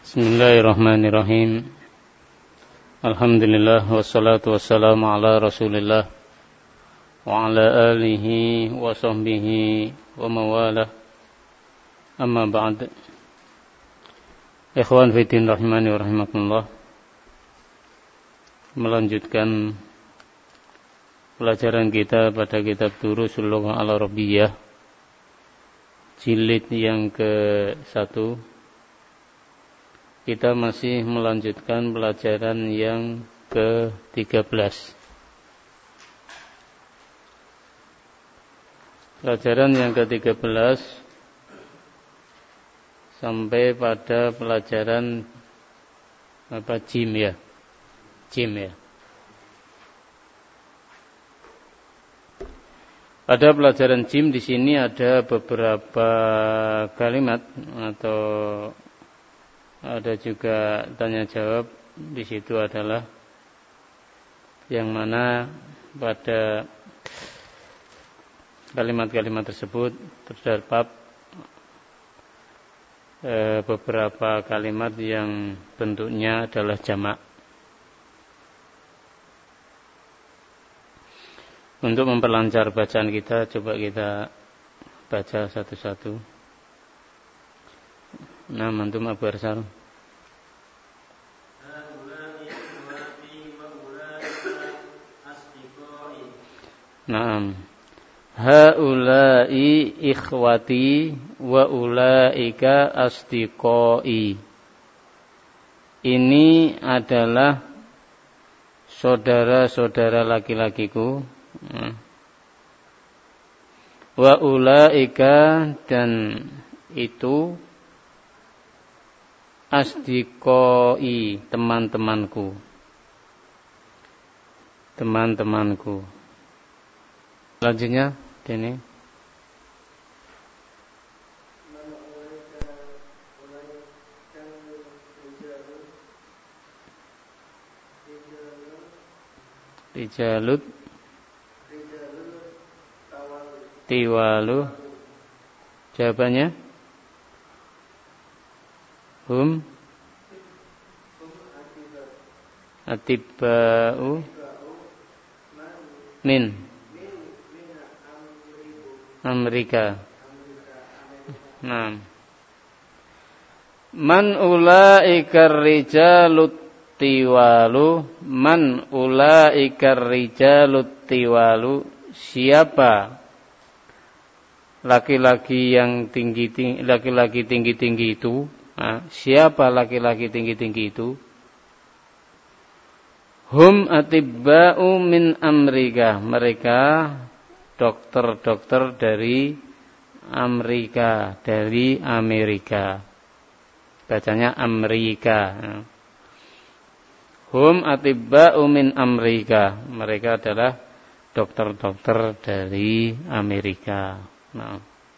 Bismillahirrahmanirrahim. Alhamdulillah wassalatu wassalamu ala Rasulillah wa ala alihi wa sahbihi wa mawalah. Amma ba'd. Ikhwan fillah rahimani wa rahimakumullah. Melanjutkan pelajaran kita pada kitab Durusul Lughah Al-Arabiyyah jilid yang ke-1. Kita masih melanjutkan pelajaran yang ke-13. Pelajaran yang ke-13 sampai pada pelajaran jim ya. Pada pelajaran jim di sini ada beberapa kalimat atau ada juga tanya jawab. Di situ adalah yang mana pada kalimat-kalimat tersebut terdapat beberapa kalimat yang bentuknya adalah jamak. Untuk memperlancar bacaan kita, coba kita baca satu-satu. Nah, antum Abu Arsal. Naam. Haula'i ikhwati wa ulaika asdiqai. Ini adalah saudara-saudara laki-lakiku. Wa ulaika, dan itu asdiqai, teman-temanku. Selanjutnya ini Rijalut Tiwalu. Jawabannya Hum Atibba'u Min Amerika. Nah, Man ulaikar rijalut tiwalu. Man ulaikar rijalut tiwalu. Siapa laki-laki yang tinggi-tinggi, laki-laki tinggi-tinggi itu? Nah, siapa laki-laki tinggi-tinggi itu? Hum atibba'u min Amerika. Mereka dokter-dokter dari Amerika, dari Amerika. Bacanya Amerika. Hum atibba'u min Amerika. Mereka adalah dokter-dokter dari Amerika. Nah.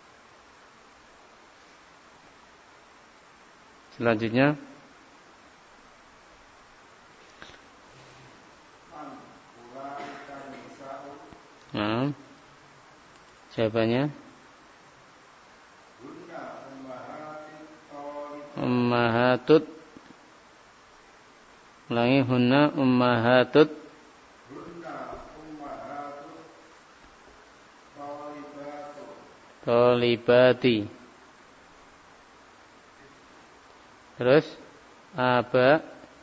Selanjutnya jawabannya ummahatut. Ulangi, hunna ummahatut tolibati. Terus aba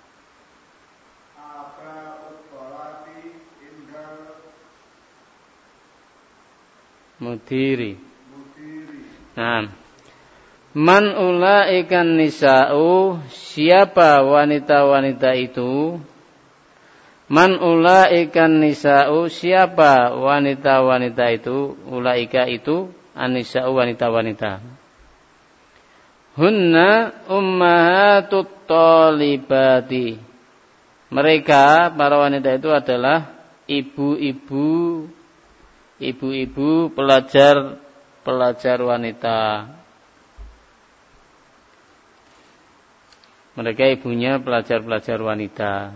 mudiri. Nah, man ulaikan nisa'u. Siapa wanita-wanita itu? Man ulaikan nisa'u. Siapa wanita-wanita itu? Ulaika itu an-nisa'u, wanita-wanita. Hunna ummahatut talibati. Mereka, para wanita itu adalah ibu-ibu pelajar wanita. Mereka ibunya pelajar-pelajar wanita.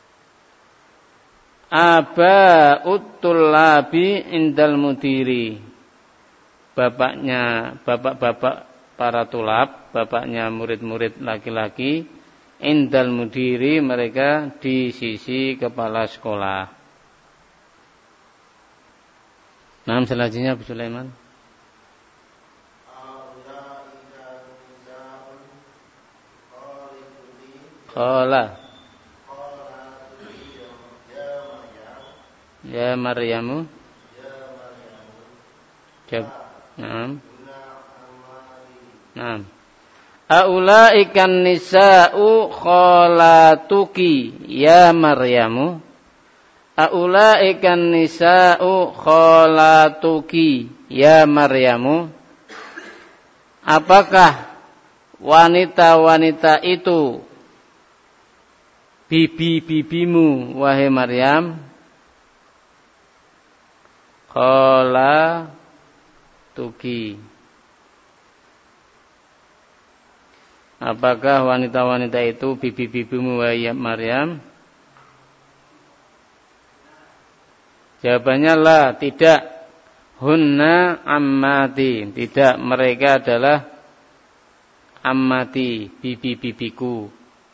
Aba uttulabi indal mudiri. Bapak para tulab, bapaknya murid-murid laki-laki, indal mudiri, mereka di sisi kepala sekolah. Nah, selanjutnya Abu Sulaiman. Qala ya Maryamu. Naam. Naam. Aulaikan nisa'u khalatuki ya Maryamu. Aulaikan nisa'u khalatuki ya Maryamu. Apakah wanita-wanita itu bibi-bibimu wahai Maryam? Khalatuki. Apakah wanita-wanita itu bibi-bibimu wahai Maryam? Jawabannya la, tidak. Hunna ammati, tidak, mereka adalah ammati, bibi-bibiku.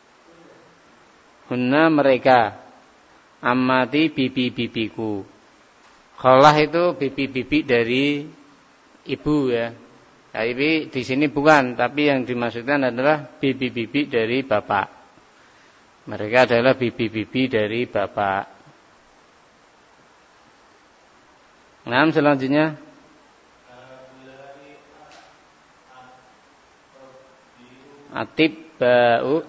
Hunna mereka, ammati bibi-bibiku. Khalah itu bibi-bibi dari ibu ya. Tapi di sini bukan, tapi yang dimaksudkan adalah bibi-bibi dari bapak. Mereka adalah bibi-bibi dari bapak. Nah, selanjutnya atibba'u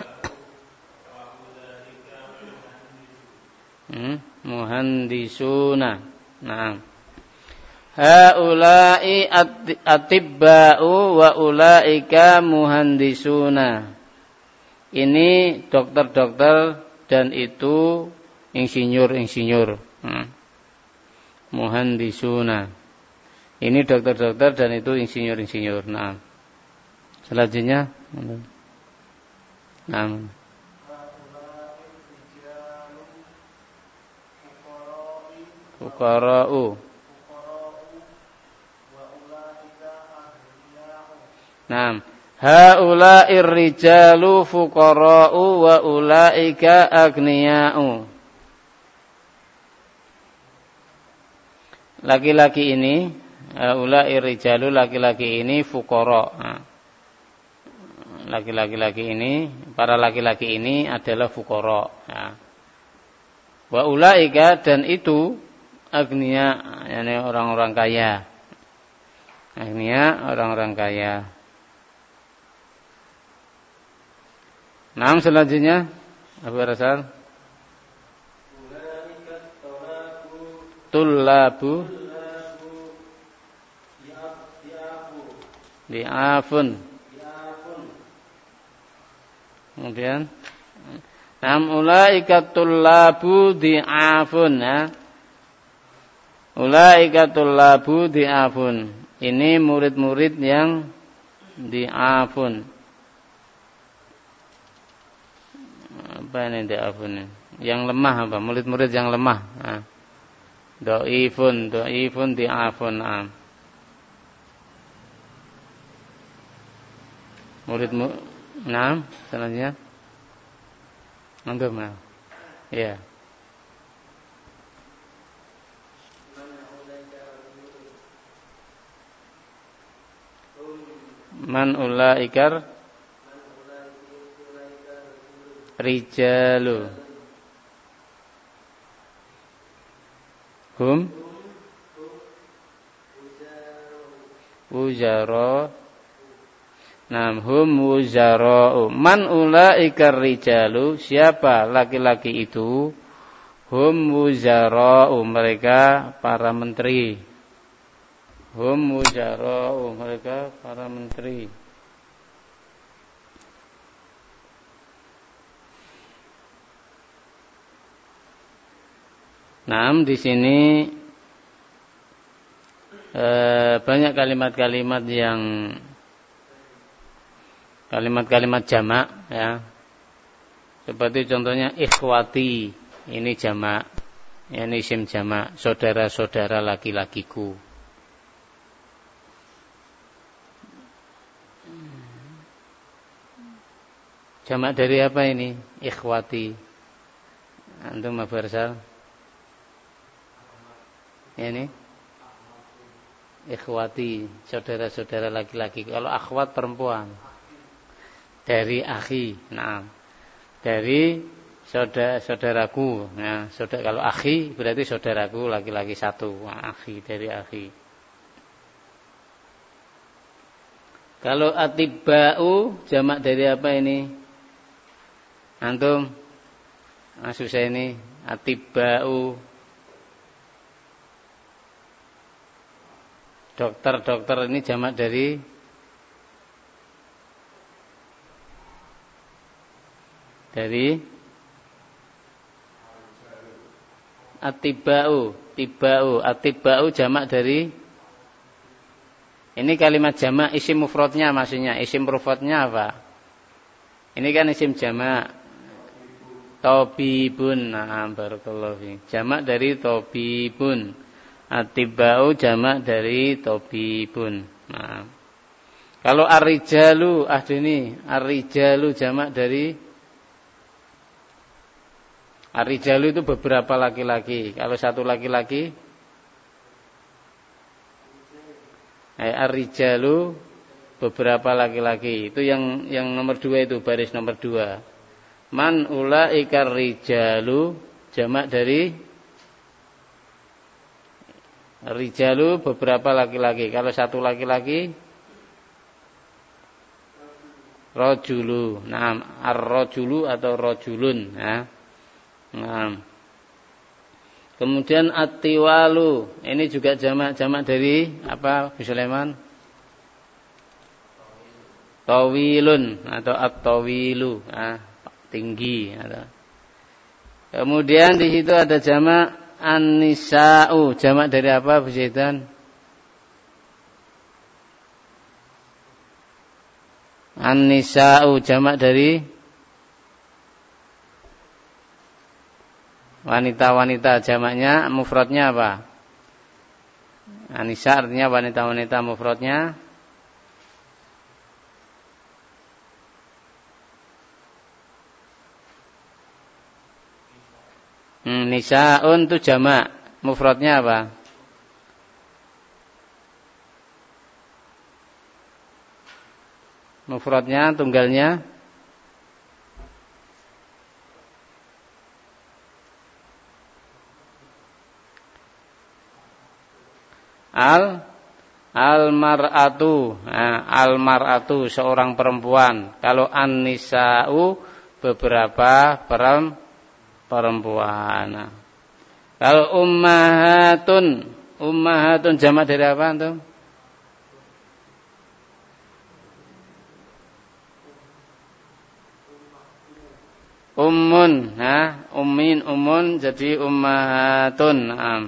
muhandisuna. Nah, haula'i atibba'u wa ulaika muhandisuna. Ini dokter-dokter dan itu insinyur-insinyur. Muhandisuna. Ini dokter-dokter dan itu insinyur-insinyur. Nah, selanjutnya nah. Fuqara'u. Naam. Haula'ir rijalu fuqara'u wa ulaika aghniya'u. Laki-laki ini, haula'ir rijalu, laki-laki ini fuqara'. Laki-laki ini, para laki-laki ini adalah fuqara'. Wa ulaika, dan itu agniya, yakni orang-orang kaya. Agniya, orang-orang kaya. Nah, selanjutnya Abu Rasal. Tullabu di'afun. Kemudian ulaika tullabu di'afun ya. Ulaika tullabu di'afun. Ini murid-murid yang di'afun. Apa ini di'afun? Yang lemah apa? Murid-murid yang lemah. Nah. Dhaifun di'afun. Murid-murid. Nah, selanjutnya. Anggap nah. Ya. Man ulaikar rijalu. Hum wuzara. Nam hum wuzara'u. Man ulaikar rijalu, siapa laki-laki itu? Hum wuzara'u, mereka para menteri. Hum wuzara'u, mereka para menteri. Nam di sini banyak kalimat-kalimat yang kalimat-kalimat jamak ya. Seperti contohnya ikhwati, ini jamak. Ini isim jamak, saudara-saudara laki-lakiku. Jamak dari apa ini? Ikhwati. Antum Abu Arsal? Ini ikhwati, saudara-saudara laki-laki. Kalau akhwat perempuan. Dari akhi. Nah, dari saudaraku. Nah, kalau akhi berarti saudaraku laki-laki satu. Nah, akhi dari akhi. Kalau atibba'u jamak dari apa ini? Antum? Susah ini. Atibba'u. Dokter ini jamak dari Atibba'u jamak dari ini kalimat jamak isim mufradnya maksudnya. Isim mufradnya apa? Ini kan isim jamak. Tabibun. Nah, barakallahu fiik. Jamak dari tabibun. Atibba'u jamak dari tabibun. Nah. Kalau ar-rijalu ar-rijalu jamak dari ar-rijalu itu beberapa laki-laki. Kalau satu laki-laki ar-rijalu beberapa laki-laki. Itu yang nomor 2 itu baris nomor 2. Man ulaikar rijalu jamak dari rijalu beberapa laki-laki. Kalau satu laki-laki rajulu. Naam, ar-rajulu atau rajulun, ya. Naam. Kemudian at-tiwalu. Ini juga jamak dari apa, Bu Sulaiman? Tawilun atau at-tawilu, ya, tinggi atau. Kemudian di situ ada jamak an-nisa'u, jamak dari apa Bu Zaidan? An-nisa'u jamak dari wanita-wanita, jamaknya mufradnya apa? An-nisa artinya wanita-wanita, mufradnya nisa'un itu jamak, mufradnya apa? Mufradnya, tunggalnya al-mar'atu. Nah, al-mar'atu seorang perempuan. Kalau an-nisa'u beberapa perempuan. Nah, kalau ummahatun jamak dari apa antum? Ummun, ummun jadi ummahatun. Nah,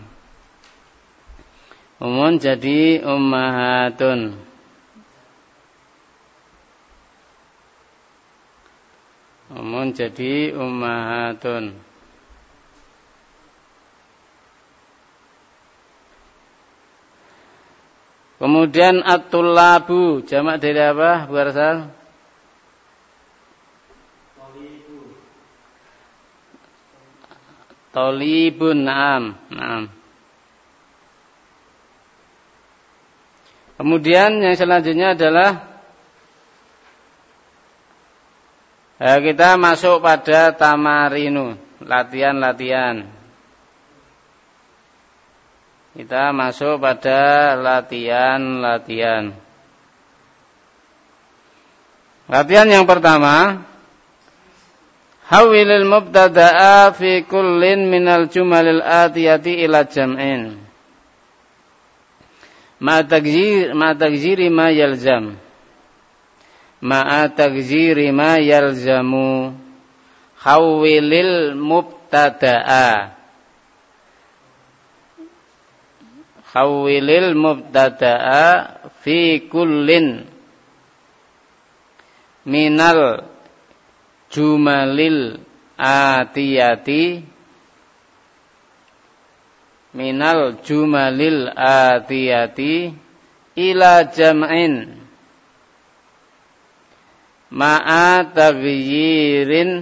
ummun jadi ummahatun. Ummun jadi ummahatun. Kemudian at-tullabu jamak dari apa, Bu Arsal? Tolibun, naam. Kemudian yang selanjutnya adalah kita masuk pada tamarinu, latihan-latihan. Kita masuk pada latihan-latihan. Latihan yang pertama, hawilil mubtada'a fi kullin minal jumalil atiyati ila jam'in. Ma tagziri ma yalzam. Ma tagziri ma yalzamu. Hawilil mubtada'a. Hawilil mubtada'a fi kullin minal jumalil atiyati ila jam'in ma'a taghyirin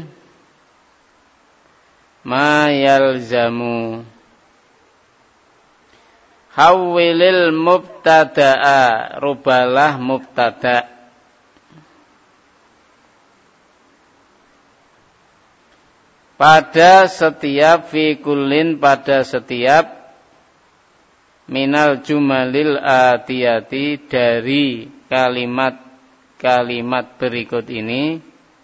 ma yalzamu. Hawwilil mubtada'a, rubalah mubtada'. Pada setiap fi kullin, pada setiap minal jumalil atiyati, dari kalimat-kalimat berikut ini,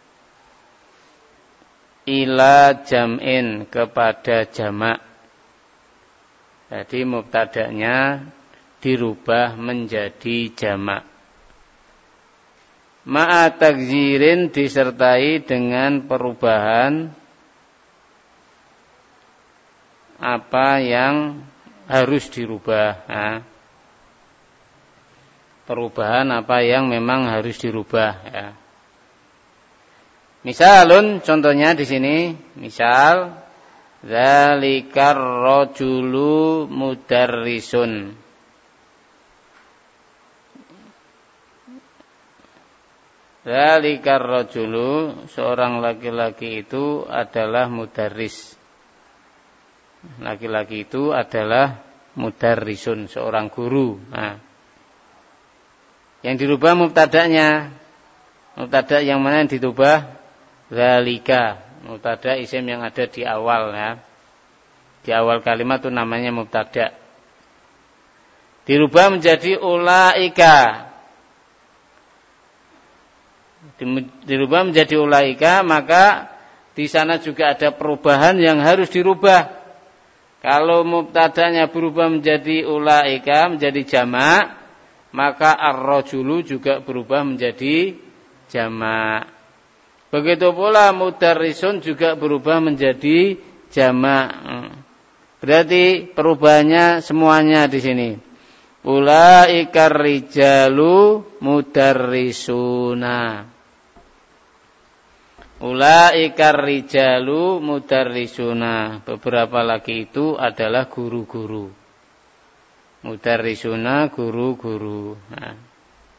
ila jam'in, kepada jamak. Jadi mubtada'nya dirubah menjadi jamak. Ma'a taghyirin, disertai dengan perubahan apa yang harus dirubah. Nah, perubahan apa yang memang harus dirubah. Ya. Misalun, contohnya di sini, misal Zalikar rajulu mudarrisun. Zalikar rajulu, seorang laki-laki itu adalah mudarris. Laki-laki itu adalah mudarrisun, seorang guru. Nah, yang dirubah mubtada'nya. Mubtada' yang mana yang dirubah? Zalika. Mubtada' isim yang ada di awal, ya. Di awal kalimat itu namanya mubtada'. Dirubah menjadi ulaika. Dirubah menjadi ulaika, maka di sana juga ada perubahan yang harus dirubah. Kalau mubtada'nya berubah menjadi ulaika, menjadi jamak, maka ar-rajulu juga berubah menjadi jamak. Begitu pula mudarrisun juga berubah menjadi jamak. Berarti perubahannya semuanya di sini. Ulaikar rijalu mudarrisuna. Ulaikar rijalu mudarrisuna. Beberapa laki itu adalah guru-guru. Mudarrisuna, guru-guru. Nah.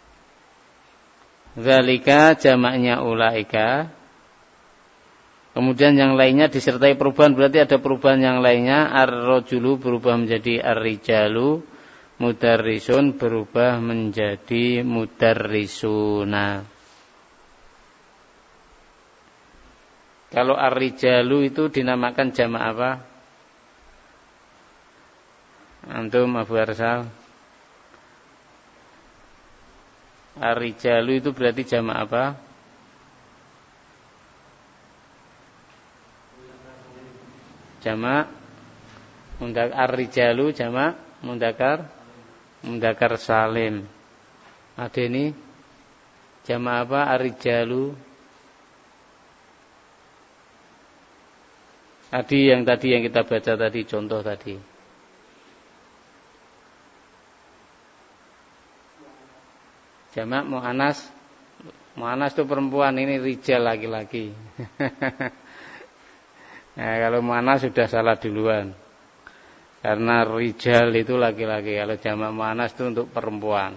Zalika jamaknya ulaika. Kemudian yang lainnya disertai perubahan, berarti ada perubahan yang lainnya. Ar-rajulu berubah menjadi ar-rijalu, mudarrisun berubah menjadi mudarrisuna. Kalau ar-rijalu itu dinamakan jamak apa? Antum Abu Arsal? Ar-rijalu itu berarti jamak apa? Jamak ar-rijalu jamak mundakar salim. Ada ini jamak apa? Ar-rijalu. Tadi yang kita baca tadi, contoh tadi. Jamak mu'anas. Mu'anas itu perempuan, ini rijal laki-laki. Nah, kalau mu'anas sudah salah duluan. Karena rijal itu laki-laki. Kalau jamak mu'anas itu untuk perempuan.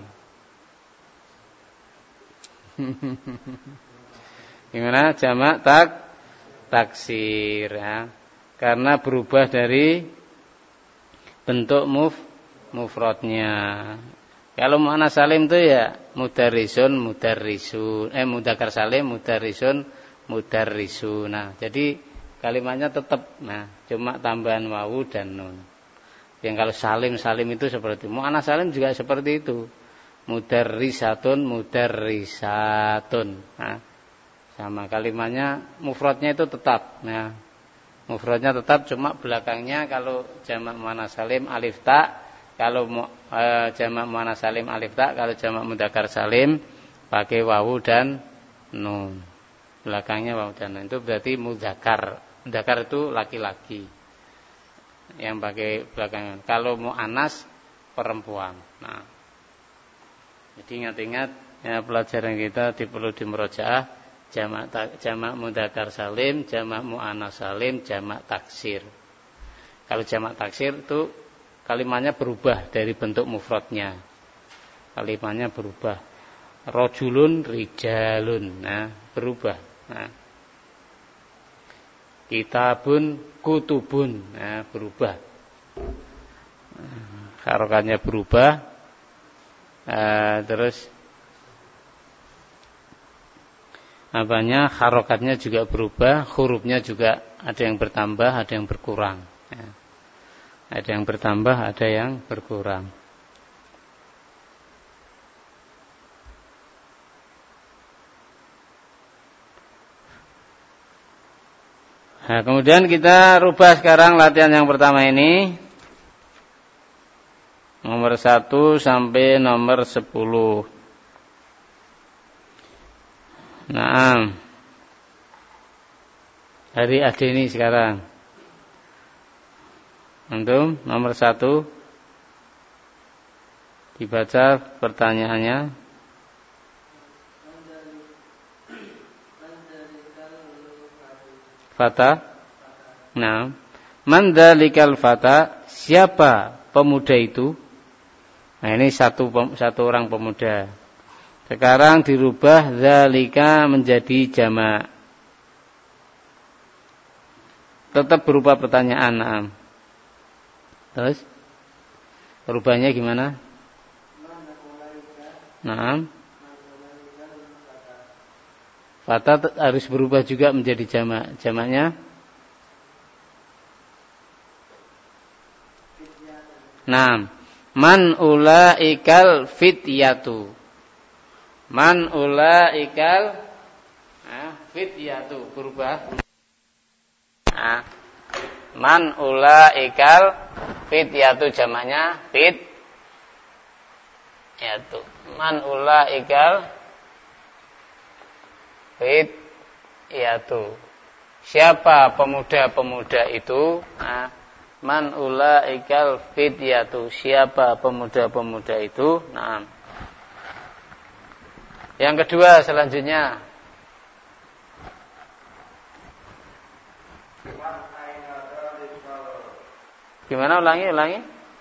Gimana? Jamak taksir, ya. Karena berubah dari bentuk mufradnya. Kalau mu'annas salim itu ya mudarrisun, mudarrisun, mudzakkar salim, mudarrisun, mudarrisun. Nah, jadi kalimatnya tetap, nah, cuma tambahan wawu dan nun. Yang kalau salim itu seperti mu'annas salim juga seperti itu. Mudarrisatun, mudarrisatun. Nah, sama kalimatnya mufradnya itu tetap. Nah, mufradnya tetap, cuma belakangnya kalau jamak mu'annas salim alif ta. Kalau jamak muannas salim alif ta, kalau jamak mudzakkar salim pakai wawu dan nun. Belakangnya wawu dan nun. Itu berarti mudzakkar. Mudzakkar itu laki-laki. Yang pakai belakangnya. Kalau muannas perempuan. Nah. Jadi ingat-ingat ya, pelajaran kita perlu dimurojaah jamak mudzakkar salim, jamak muannas salim, jamak taksir. Kalau jamak taksir itu kalimatnya berubah dari bentuk mufradnya. Kalimatnya berubah. rajulun rijalun. Nah, berubah. Nah. Kitabun kutubun. Nah, berubah. Harokatnya berubah. Terus harokatnya juga berubah, hurufnya juga ada yang bertambah, ada yang berkurang. Ya. Ada yang bertambah, ada yang berkurang. Nah, kemudian kita rubah sekarang latihan yang pertama ini. Nomor 1 sampai nomor 10. Nah, dari Ade ini sekarang. Antum nomor 1 dibaca pertanyaannya. Fata. Nah, man dzalikal fata? Siapa pemuda itu? Nah, ini satu orang pemuda. Sekarang dirubah dzalika menjadi jamak. Tetap berupa pertanyaan. Nah. Terus rubahnya gimana? Nah. Fata harus berubah juga menjadi jamak. Jamaknya? Nah, man ulaikal fityatu. Man ulaikal fityatu berubah. Nah, man ulaikal fityatu jamaknya fityatu. Man ulaikal fityatu. Siapa pemuda-pemuda itu? Nah, man ulaikal fityatu. Siapa pemuda-pemuda itu? Nah. Yang kedua selanjutnya. Gimana ulangi?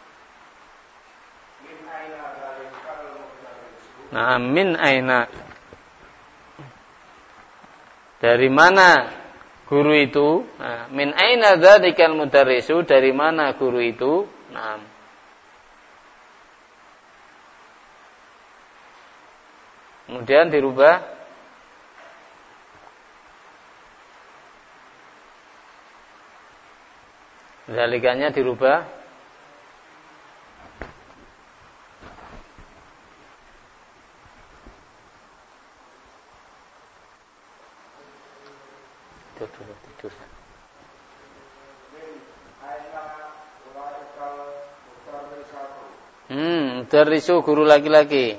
Nah, min aina. Dari mana guru itu? Nah, min aina dzadzikal mudarrisu? Dari mana guru itu? Nah. Kemudian dirubah dzalikannya dirubah tidur. Mudarrisu guru laki-laki.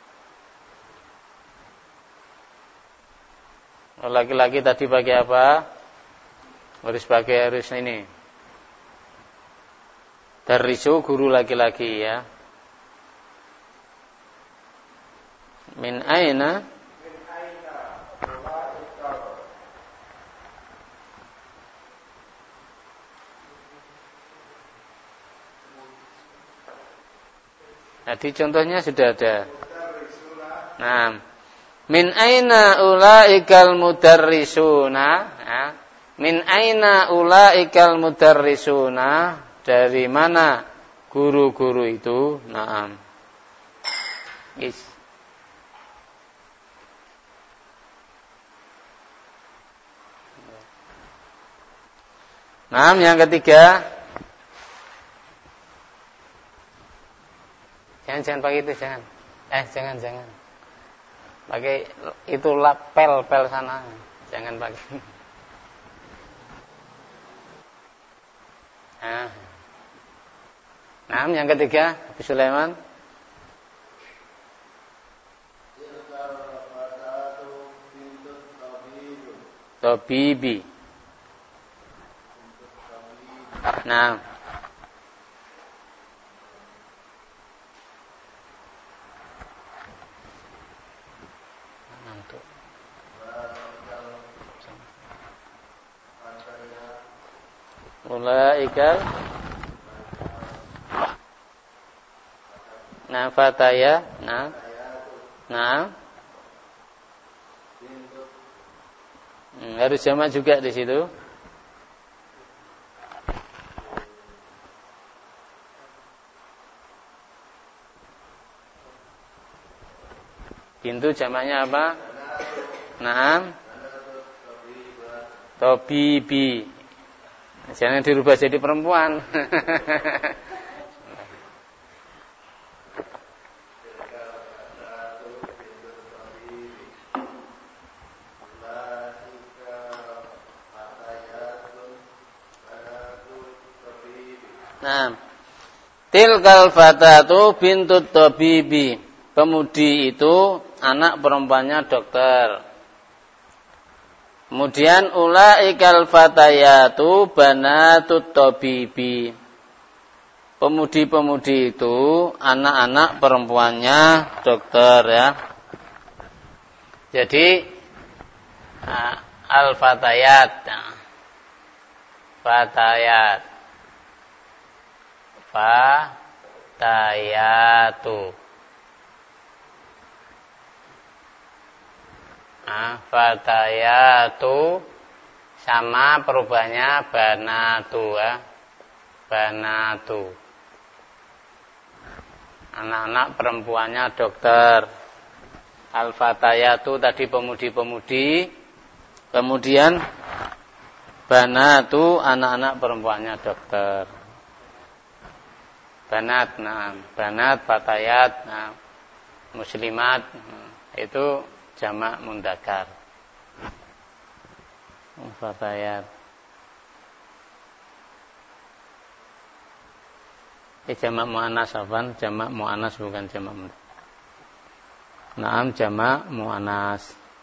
Laki-laki tadi pakai apa? Harus ini. Darrisu guru laki-laki ya. Min aina? Tadi contohnya sudah ada. Nah, min aina ulaikal mudarrisuna? Ya. Min aina ulaikal mudarrisuna? Dari mana guru-guru itu? Naam. Is. Naam, yang ketiga. Jangan pakai itu, jangan. Jangan. Pakai itu pel sana. Jangan pakai. Nah, yang ketiga, Abu Sulaiman. Tabibi. Nah. Ulaikal fataya. Nah. Harus jamak juga di situ. Bintu jamaknya apa? Naam. Tobibi. Jangan dirubah jadi perempuan. Nah, tilkal fatatu bintut tabibi. Pemudi itu anak perempuannya dokter. Kemudian ulaikal fatayatu banatut tabibi. Pemudi-pemudi itu anak-anak perempuannya dokter ya. Jadi al-fatayat. Fatayat. Fatayatu. Fatayatu sama perubahannya banatu ya. Banatu. Anak-anak perempuannya dokter. Al-fatayatu tadi pemudi-pemudi. Kemudian banatu anak-anak perempuannya dokter. Banat, nah, banat, fatayat, nah, muslimat, itu jamak mundakar. Fatayat. Jamak muannas afan, jamak muannas bukan jamak mundakar. Naam, jamak muannas.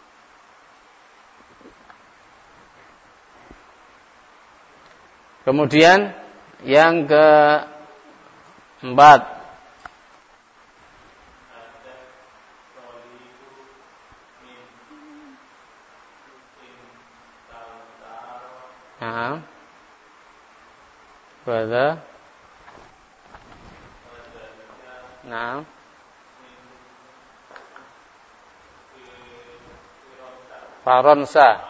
Kemudian yang keempat, nah, pada, nah, faronsa,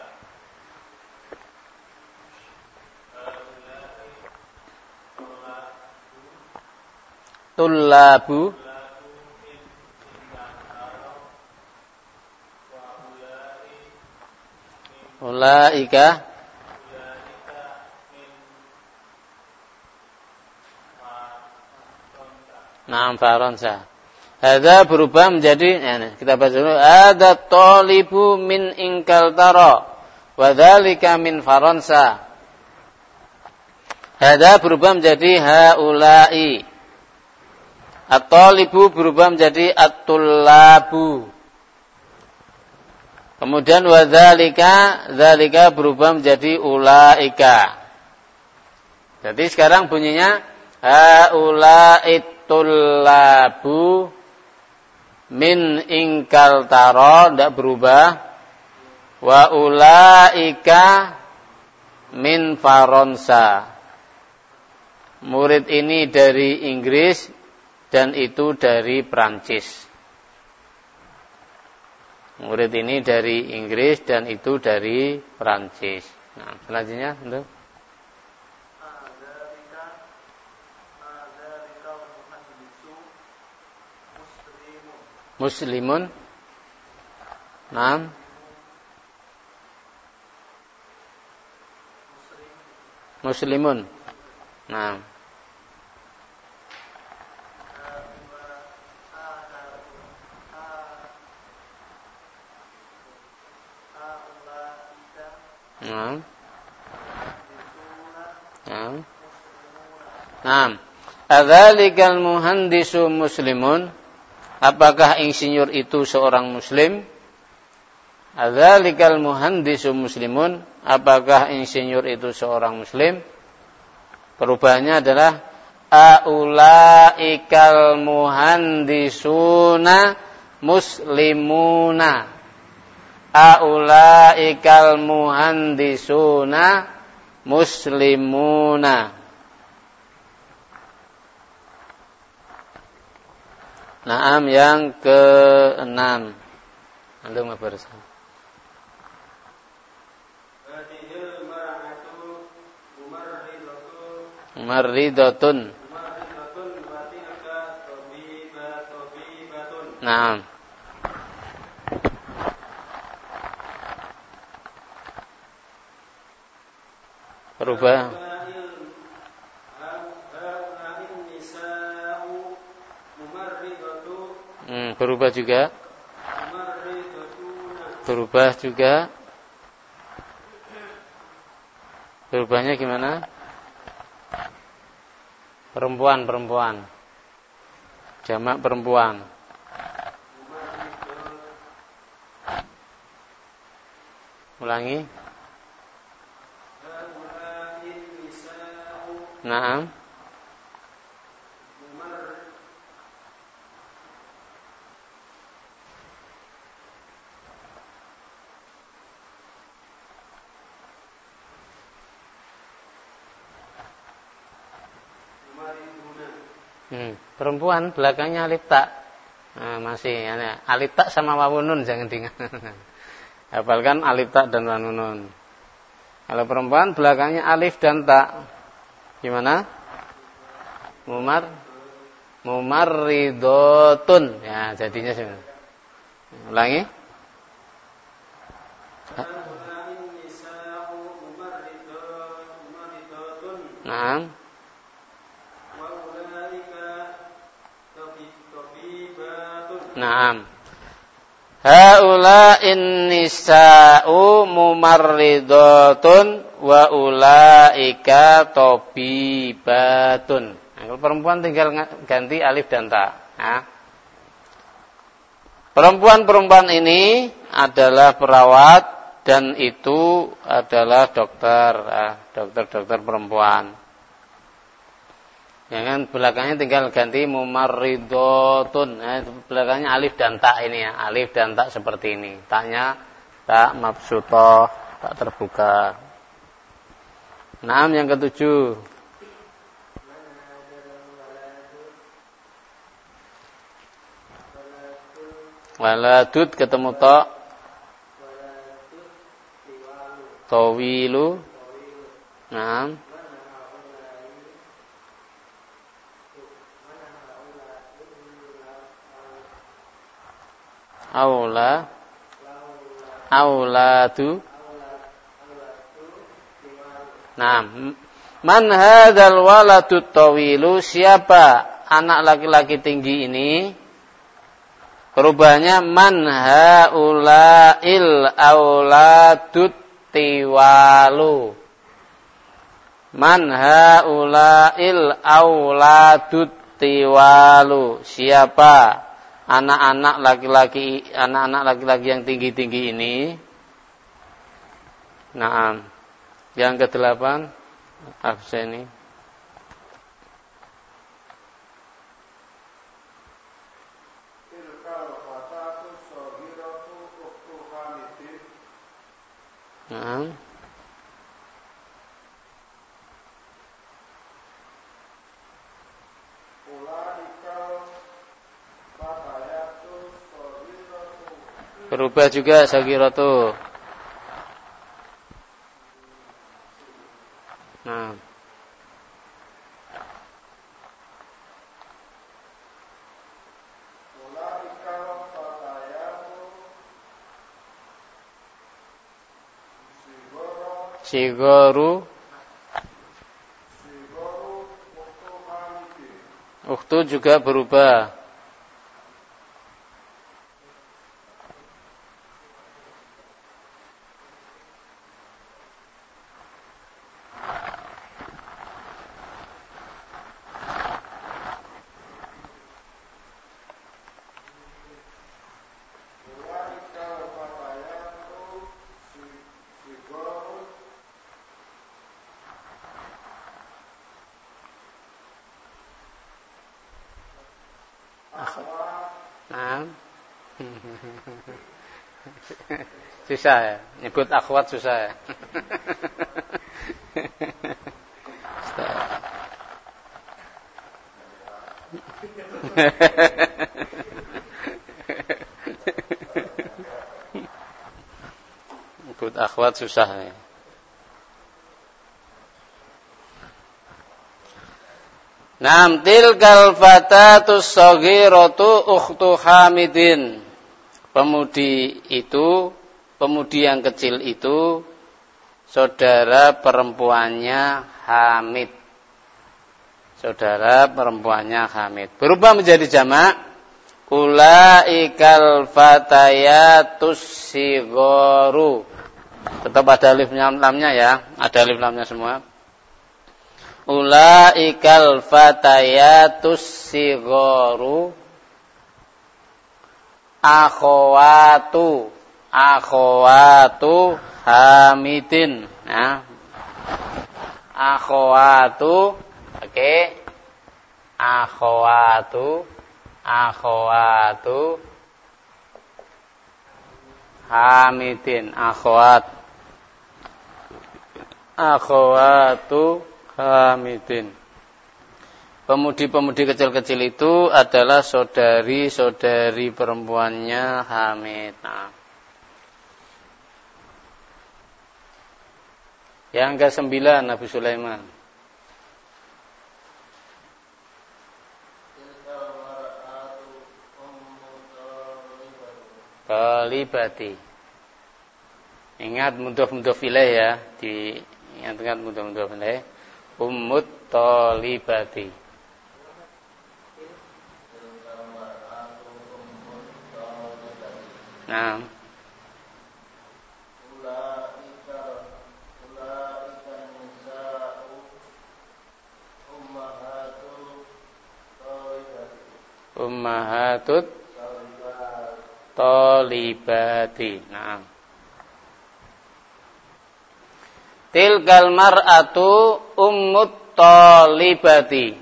tullabu, ulaika, naam faronsa. Hadza berubah menjadi, kita baca dulu, ada tolibu min Ingkaltara wa dzalika min faronsa. Hadza berubah menjadi haula'i. At-talibu berubah menjadi at-tullabu. Kemudian wa dzalika berubah menjadi ulaika. Jadi sekarang bunyinya haula'it tullabu min Ingkaltara, tidak berubah. Wa ulaika min faronsa. Murid ini dari Inggris dan itu dari Prancis. Murid ini dari Inggris dan itu dari Prancis. Nah, selanjutnya untuk muslimun. Naam. Muslimun. Naam. Naam. Naam. Naam. Adzalikal muhandisu muslimun. Apakah insinyur itu seorang muslim? Adzalikal muhandisu muslimun. Apakah insinyur itu seorang muslim? Perubahannya adalah aulaikal muhandisuna muslimuna. Aulaikal muhandisuna muslimuna. Naam, yang ke-6. Antum bersama. Marridatun. Naam. Berubah. Berubah juga. Berubah juga. Berubahnya gimana? Perempuan. Jamak perempuan. Ulangi. Naam. Perempuan belakangnya alif tak. Nah, masih ya, alif tak sama wawun nun jangan diingat. Hafalkan alif tak dan wawun nun. Kalau perempuan belakangnya alif dan tak. Gimana? Mumarridotun. Ya, jadinya sini. Ulangi. Naam. Naam. Haula'in nisa'u mumarridatun wa ulaika tabibatun. Nah, kalau perempuan tinggal ganti alif dan ta. Nah. Perempuan-perempuan ini adalah perawat dan itu adalah dokter, dokter-dokter perempuan. Jangan belakangnya tinggal ganti mumarridotun. Belakangnya alif dan tak ini ya. Alif dan tak seperti ini. Taknya tak mabsutoh, tak terbuka. Naam yang ketujuh. Waladud ketemu tok. Tawilu. Naam. Auladu. Nah, man hadzal waladut tawilu, siapa anak laki-laki tinggi ini? Perubahannya man haulail auladut tiwalu. Man haulail auladut tiwalu, siapa anak-anak laki-laki yang tinggi-tinggi ini. Naam. Yang ke-8 abseni. Naam. Berubah juga sagiratu. Nah. Sigoru. Ukhtu juga berubah. Nah. Susah ya, nyebut akhwat susah ya. Nyebut akhwat susah ya. Nam tilkal fatatus shaghiratu ukhtu Hamidin. Pemudi yang kecil itu saudara perempuannya Hamid. Saudara perempuannya Hamid. Berubah menjadi jamak. Ulaikal fatayatus sigharu. Tetap ada alif lamnya ya. Ada alif lamnya semua. Ulaikal fatayatus sigharu. Akhawatu Hamidin. Nah. Akhawatu, oke. Akhawatu Hamidin. Akhawatu Hamidin. Pemudi-pemudi kecil-kecil itu adalah saudari-saudari perempuannya Hamid. Nah. Yang ke-9 Nabi Sulaiman. Talibati. Ingat mudhof ilaih ya, diingat mudhof ilaih. Ummut talibati. Nah. Ummahatut talibati. Nah. Tilkal mar'atu ummut talibati.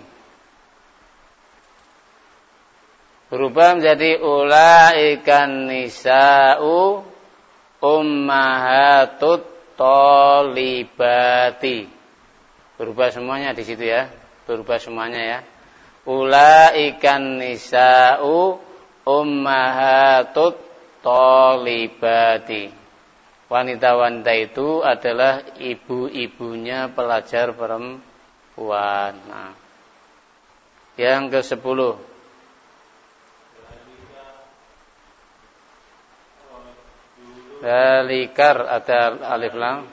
Berubah menjadi ulaikan nisa'u ummahatut talibati. Berubah semuanya di situ ya. Berubah semuanya ya. Ulaikan nisa'u ummahatut talibati. Wanita-wanita itu adalah ibu-ibunya pelajar perempuan. Nah. Yang ke-10. Dalikar ada alif lam.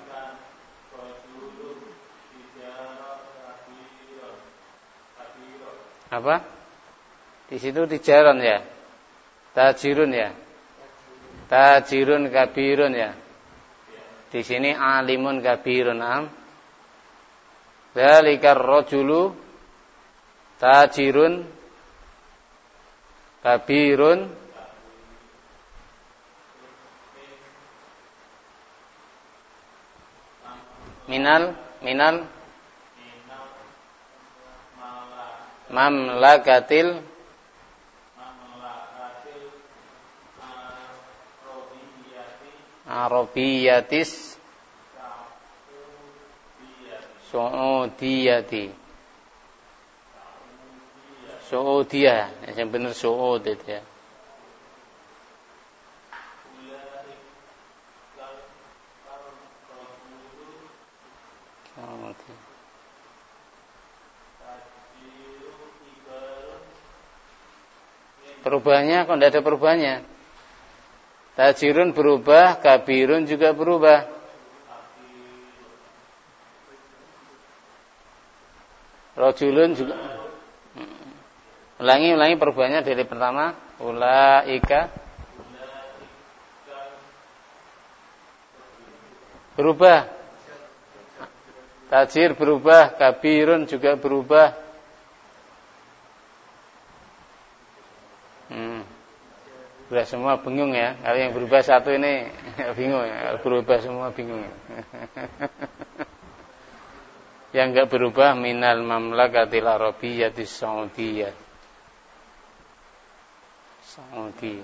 Apa? Di situ tijaron ya. Tajirun ya. Tajirun kabirun ya. Di sini alimun kabirun am. Dalikar rajulu tajirun kabirun minal mamlakatil arabiyatis Saudiyah yang benar Saud itu ya. Perubahannya kok tidak ada perubahannya. Tajirun berubah, kabirun juga berubah. Rajulun juga. Ulangi perubahannya dari pertama. Ulaika berubah. Tajir berubah, kabirun juga berubah. Sudah semua bingung ya. Kalau yang berubah satu ini bingung ya. Kalau berubah semua bingung. Yang enggak berubah minal mamlakatil arabiyyatis saudiyah. Saudi.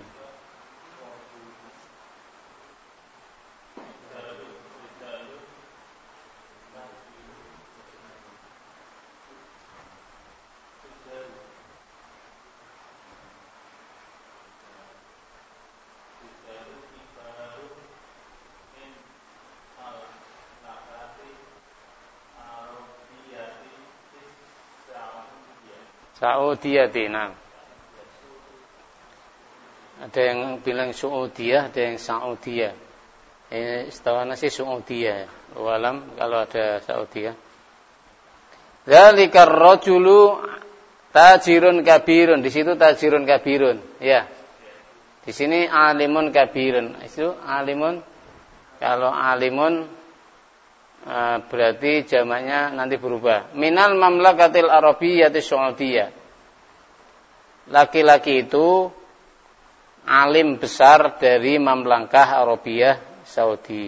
Saudiyati. Nah. Ada yang bilang Saudiyah, ada yang Saudiyah. Ini setawana sih Saudiyah. Walam kalau ada Saudiyah. Dzalikar rajulu tajirun kabirun. Di situ tajirun kabirun. Ya. Di sini alimun kabirun. Itu alimun. Kalau alimun berarti jamaknya nanti berubah. Minal mamlakatil arabiyyati saudiyah. Laki-laki itu alim besar dari mamlakah Arabiyah Saudi.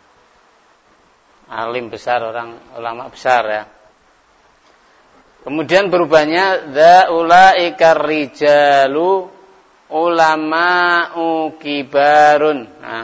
Alim besar, orang ulama besar ya. Kemudian berubahnya dzaulaikar rijalu ulama'u kibarun. Nah,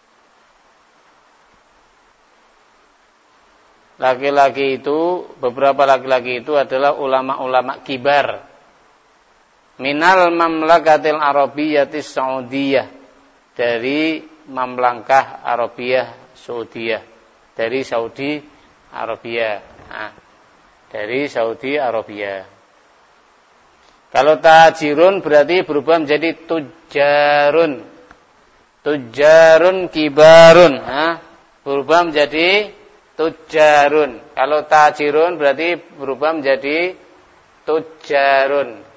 laki-laki itu, beberapa laki-laki itu adalah ulama-ulama kibar. Minal mamlakatil arabiyyati saudiyah, dari mamlakah Arabiyah Saudiyah, dari Saudi Arabia. Nah, dari Saudi Arabia. Kalau tajirun berarti berubah menjadi tujarun. Tujarun kibarun. Nah, berubah menjadi tujarun. Kalau tajirun berarti berubah menjadi tujarun.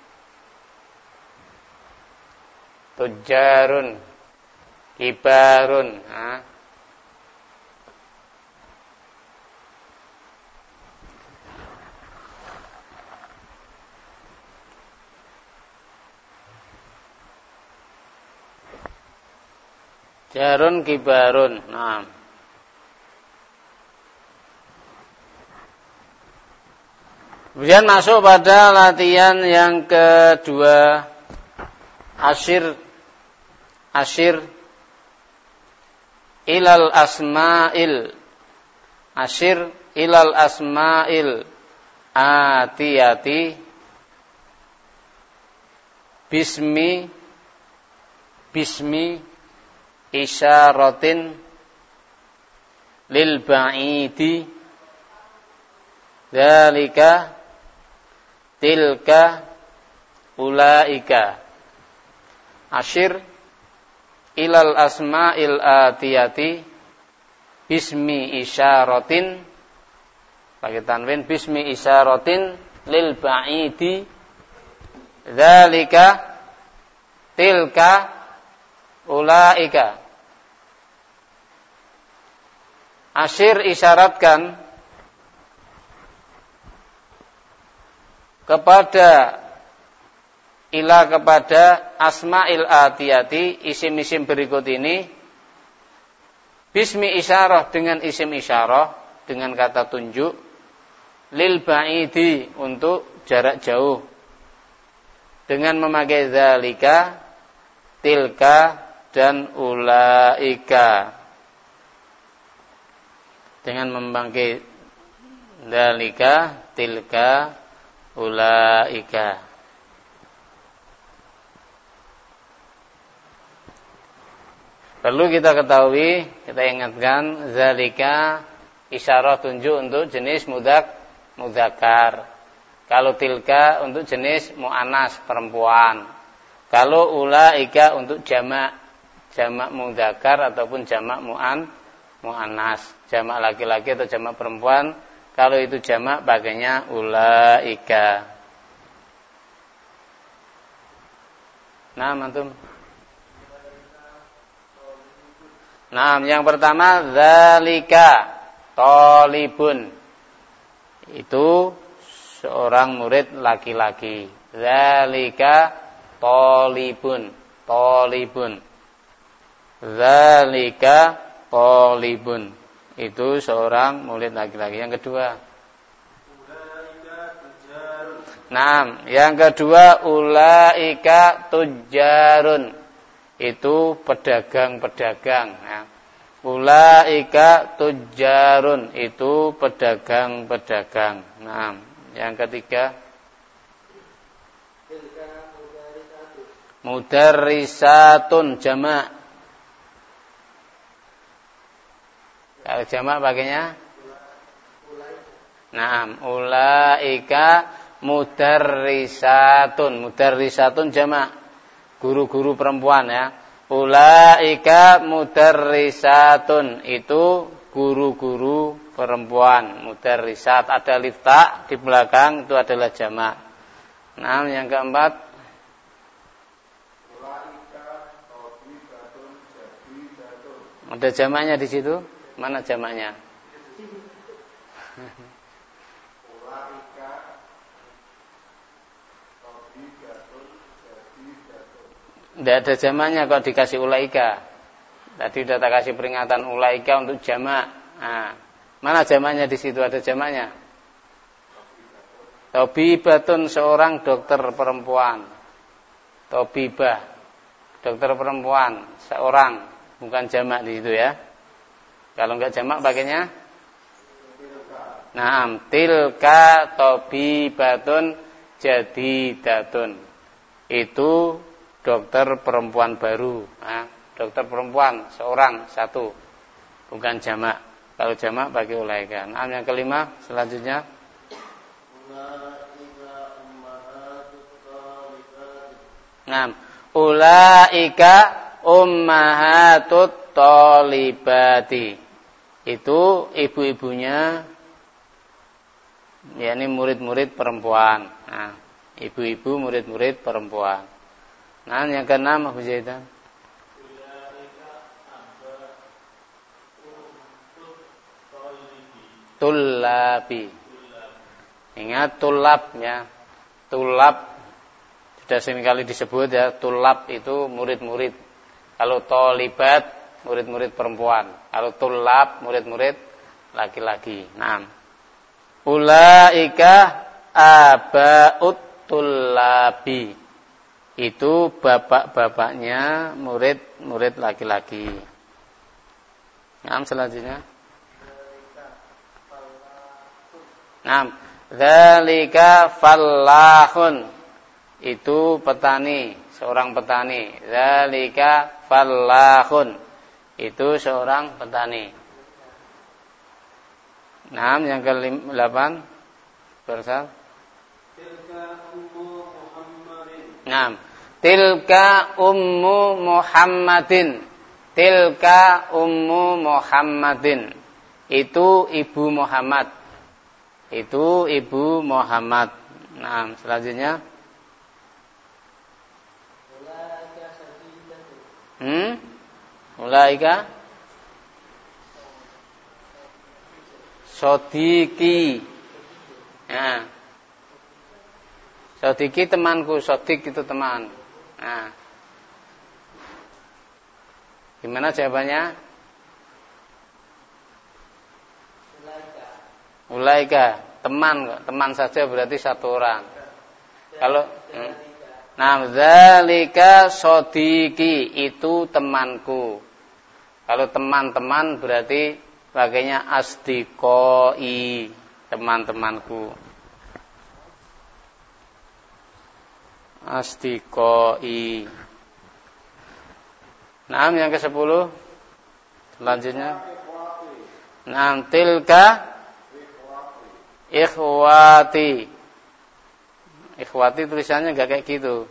Tujarun kibarun. Nah. Jarun kibarun. Nah. Kemudian masuk pada latihan yang kedua. Asyir ilal asma'il. Asyir ilal asma'il atiyati bismi isyaratin lil ba'idi dzalika tilka ulaika. Asyir ilal asma'il atiyati bismi isyaratin, pakai tanwin, bismi isyaratin lil ba'idi dzalika tilka ulaika. Asyir isyaratkan kepada kepada asma'il atiyati, isim-isim berikut ini, bismi isyarah, dengan isim isyarah, dengan kata tunjuk, lil ba'idi, untuk jarak jauh, dengan memakai dzalika, tilka, dan ulaika, dengan memakai dzalika, tilka, ulaika. Perlu kita ketahui, kita ingatkan, zalika isyarah tunjuk untuk jenis mudzakkar. Kalau tilka untuk jenis muannas, perempuan. Kalau ulaika untuk jamak mudzakkar ataupun jamak muannas, jamak laki-laki atau jamak perempuan. Kalau itu jamak pakainya ulaika. Nah, antum. Nah, yang pertama dzalika talibun. Itu seorang murid laki-laki. Dzalika talibun. Dzalika talibun. Itu seorang murid laki-laki. Yang kedua. Nah, yang kedua ulaika tujarun. Itu pedagang-pedagang. Nah, ulaika tujarun, itu pedagang-pedagang. Nah, yang ketiga mudarrisatun, jamak. Kalau jamak pakainya, nah, ulaika mudarrisatun. Mudarrisatun jamak. Guru-guru perempuan ya. Ulaika mudarrisatun. Itu guru-guru perempuan. Mudarrisat. Ada lifta di belakang, itu adalah jamak. Nah, yang keempat. Ada jamaknya di situ? Mana jamaknya? Tidak ada jamaknya kok dikasih ulaika. Tadi sudah tak kasih peringatan ulaika untuk jamak. Nah, mana jamaknya di situ? Ada jamaknya? Tabibatun, seorang dokter perempuan. Tabibah, dokter perempuan, seorang, bukan jamak di situ ya. Kalau enggak jamak pakainya? Naam, tilka tabibatun jadidatun. Itu dokter perempuan baru. Nah, dokter perempuan seorang, satu, bukan jamak. Kalau jamak pakai ulaika. Nah, yang kelima selanjutnya. Nah, ulaika ummahatut thalibati. Itu ibu-ibunya, yakni murid-murid perempuan. Nah, ibu-ibu murid-murid perempuan. Nah, yang keenam Abu Zaidan. Tullabi. Ingat tulab ya. Tulab sudah sering kali disebut ya. Tulab itu murid-murid. Kalau tolibat murid-murid perempuan. Kalau tulab murid-murid laki-laki. Nah, ulaika abaut tullabi. Itu bapak-bapaknya murid-murid laki-laki. Nah, selanjutnya. Nah, dzalika fallahun. Itu petani, seorang petani. Dzalika fallahun. Itu seorang petani. Nah, yang ke-8 bersal. Nah, tilka ummu Muhammadin. Tilka ummu Muhammadin. Itu ibu Muhammad. Itu ibu Muhammad. Nah, selanjutnya. Ulaika sodiki. Nah, sodiki temanku. Sodik itu teman. Nah, gimana jawabannya? Ulaika teman, teman saja berarti satu orang. Kalau nah, dzalika sodiki, itu temanku. Kalau teman-teman berarti pakainya asdiqoi, teman-temanku. Asdiqoi. Nah, yang ke-10 selanjutnya. Nah, tilka ikhwati. Ikhwati tulisannya enggak kayak gitu.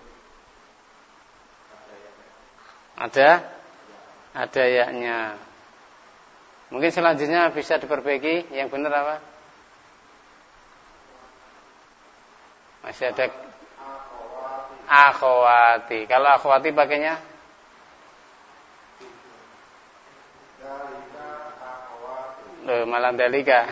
Ada yaknya. Mungkin selanjutnya bisa diperbaiki. Yang benar apa? Masih ada akhwati. Kalau akhwati pakainya malam dalika.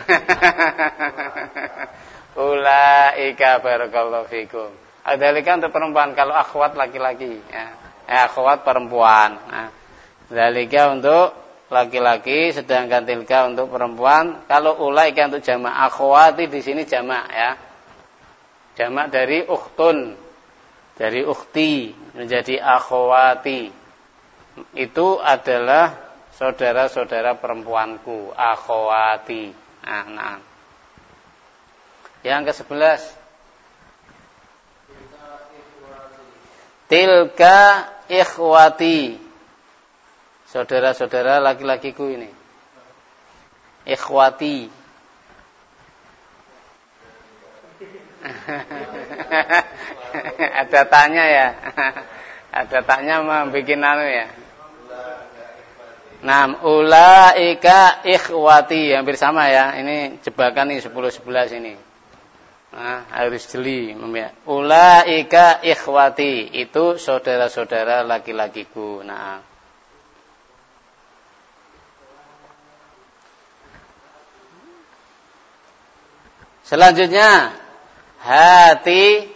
Ulaika barakallahu fikum. Dalika untuk perempuan, kalau akhwat laki-laki ya. Akhwat perempuan. Nah, dalika untuk laki-laki, sedangkan tilka untuk perempuan. Kalau ulaika untuk jamak, akhwati di sini jamak ya. Jamak dari ukhtun, dari ukhti menjadi akhwati. Itu adalah saudara-saudara perempuanku, akhwati. Nah. Yang ke-11. Tilka ikhwati. Saudara-saudara laki-lakiku ini. Ikhwati. Ada tanya ya. Ada tanya bikin anu ya. Nah, ulaika ikhwati, hampir sama ya. Ini jebakan nih 10-11 ini. Nah, harus jeli. Ulaika ikhwati, itu saudara-saudara laki-lakiku. Nah. Selanjutnya hati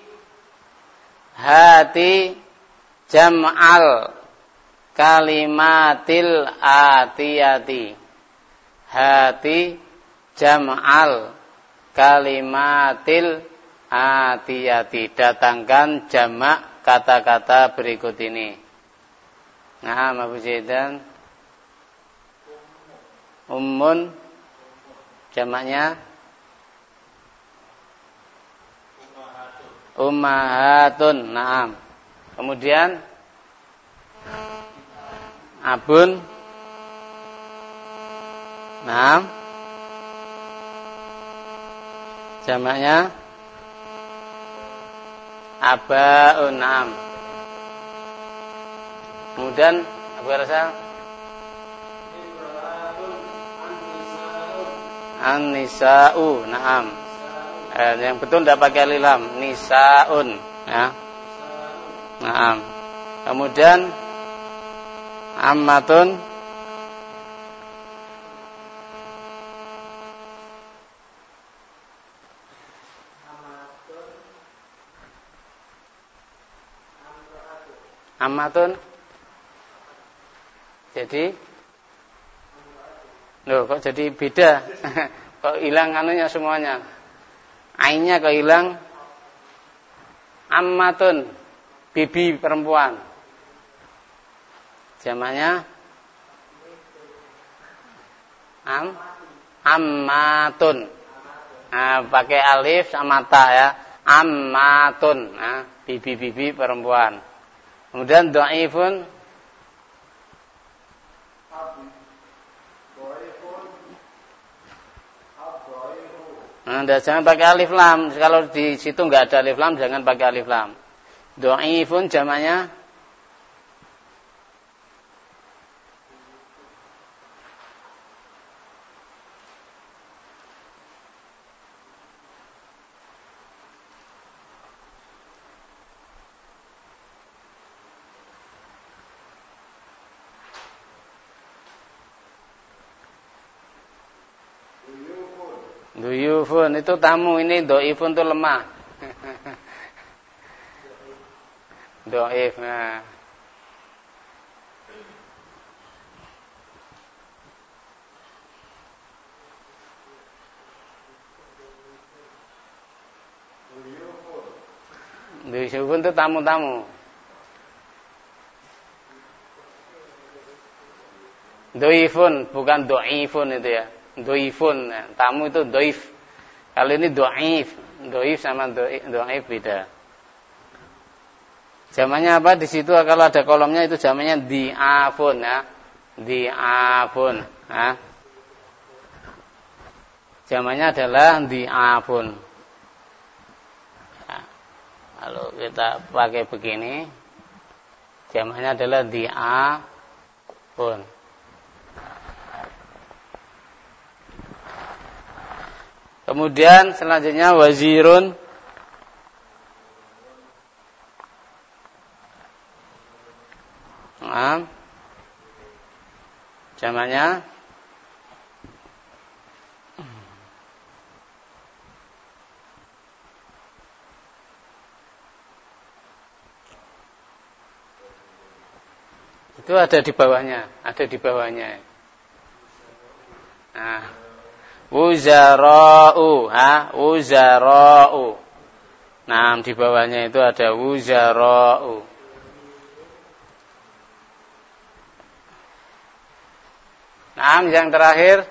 jam'al kalimatil atiyati. Hati jam'al kalimatil atiyati. Datangkan jamak kata-kata berikut ini. Nah, Abu Zaidan. Ummun jamaknya ummahatun. Naam. Kemudian abun. Naam. Jamaknya abaun. Naam. Kemudian Abu Rasa an-nisa'u. Naam. Yang betul tidak pakai alif lam, nisaun ya. Naam. Kemudian ammatun jadi loh, kok jadi beda. Kok hilang anunya semuanya. Ainnya kok hilang. Ammatun, bibi perempuan. Jamaknya ammatun. Nah, pakai alif sama ta ya. Ammatun. Nah, bibi-bibi perempuan. Kemudian dhaifun jangan pakai alif lam. Kalau di situ enggak ada alif lam, jangan pakai alif lam. Dhaifun jamaknya duyufun, itu tamu. Ini dhaifun itu lemah. Dhaif. Nah. Duyufun itu tamu-tamu. Dhaifun bukan dhaifun itu ya. Dhaifun, tamu itu dhaif. Kalau ini dhaif, dhaif sama dhaif beda. Jamaknya apa? Di situ kalau ada kolomnya itu jamaknya diafun ya. Diafun, ya. Jamaknya adalah diafun. Ya. Kalau kita pakai begini, jamaknya adalah diafun. Kemudian selanjutnya wazirun. Nah, jamaknya itu ada di bawahnya, Nah, wuzara'u, wuzara'u. Nah, di bawahnya itu ada wuzara'u. Nah, yang terakhir.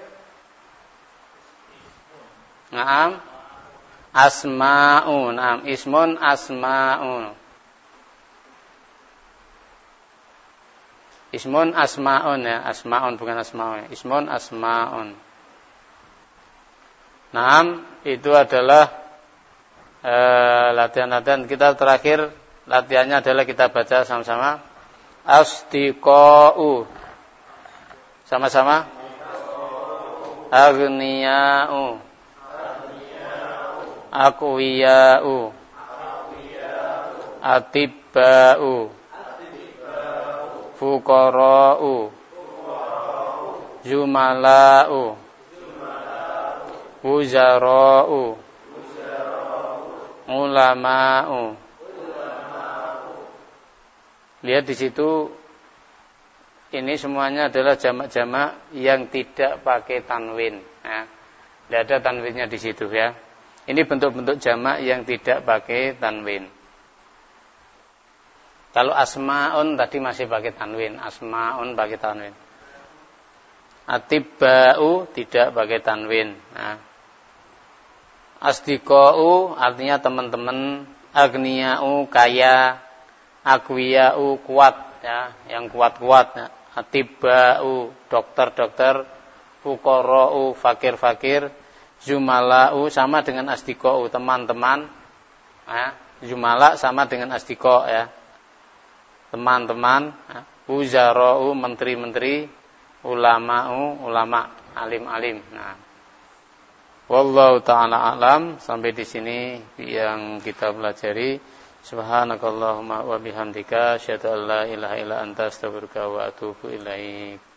Nah, asma'u. Nah, ismun asma'u. Ismun asma'un ya, asma'un bukan asma'un. Ismun asma'un. Naam, itu adalah latihan-latihan kita terakhir latihannya adalah kita baca sama-sama asdiqa'u. Sama-sama aghniya'u aqwiya'u atibba'u fuqara'u jumala'u wuzara'u ulama'u. Lihat di situ, ini semuanya adalah jamak-jamak yang tidak pakai tanwin. Ya. Tidak ada tanwinnya di situ ya. Ini bentuk-bentuk jamak yang tidak pakai tanwin. Kalau asma'un tadi masih pakai tanwin, asma'un pakai tanwin. Atibba'u tidak pakai tanwin. Nah. Asdiqa'u artinya teman-teman, aghniya'u kaya, aqwiya'u kuat ya, yang kuat-kuat ya. Atibba'u dokter-dokter, fuqara'u fakir-fakir, jumala'u sama dengan asdiqa'u teman-teman ya. Jumala sama dengan asdiqa' ya. Teman-teman, ya. Wuzara'u menteri-menteri, ulama'u ulama, alim-alim. Nah, wallahu ta'ala a'lam. Sampai di sini yang kita pelajari. Subhanakallahumma wa bihamdika asyhadu an la ilaha illa anta astaghfiruka wa atubu ilaik.